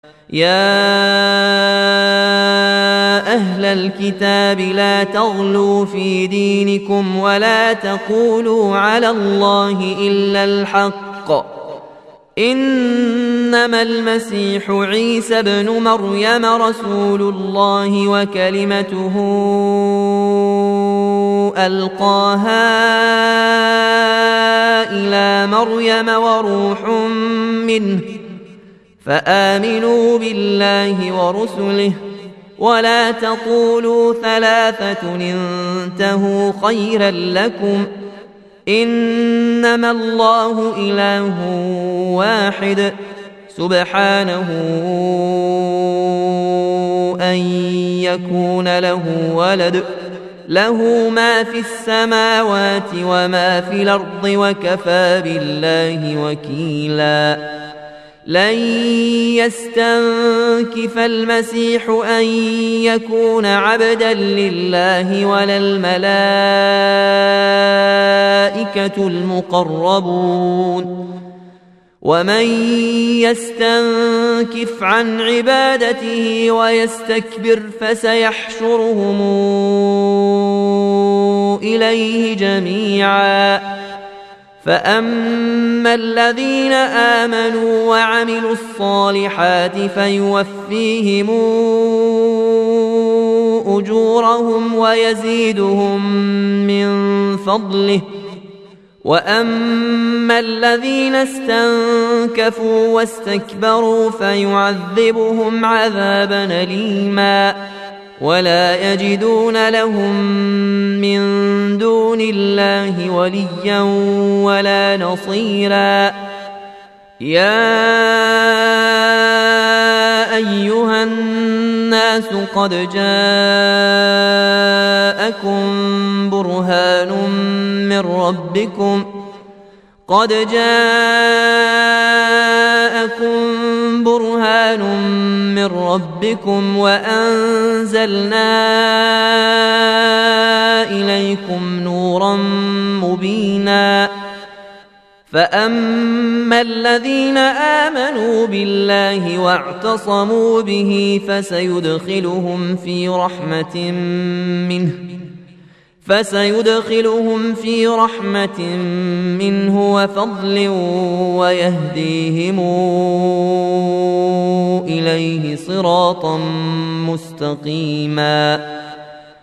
يا أهل الكتاب لا تغلوا في دينكم ولا تقولوا على الله إلا الحق إنما المسيح عيسى بن مريم رسول الله وكلمته ألقاها إلى مريم وروح منه فآمنوا بالله ورسله ولا تقولوا ثلاثة انتهوا خيرا لكم إنما الله إله واحد سبحانه أن يكون له ولد له ما في السماوات وما في الأرض وكفى بالله وكيلا لن يستنكف المسيح أن يكون عبدا لله ولا الملائكة المقربون ومن يستنكف عن عبادته ويستكبر فسيحشرهم إليه جميعا فأما الذين آمنوا وعملوا الصالحات فيوفيهم أجورهم ويزيدهم من فضله وأما الذين استنكفوا واستكبروا فيعذبهم عذابا أليما ولا يجدون لهم من دون الله وليا ولا نصيرا يا أيها الناس قد جاءكم برهان من ربكم وأنزلنا إليكم نورا مبينا فأما الذين آمنوا بالله واعتصموا به فسيدخلهم في رحمة منه وفضل ويهديهم إليه صراطا مستقيما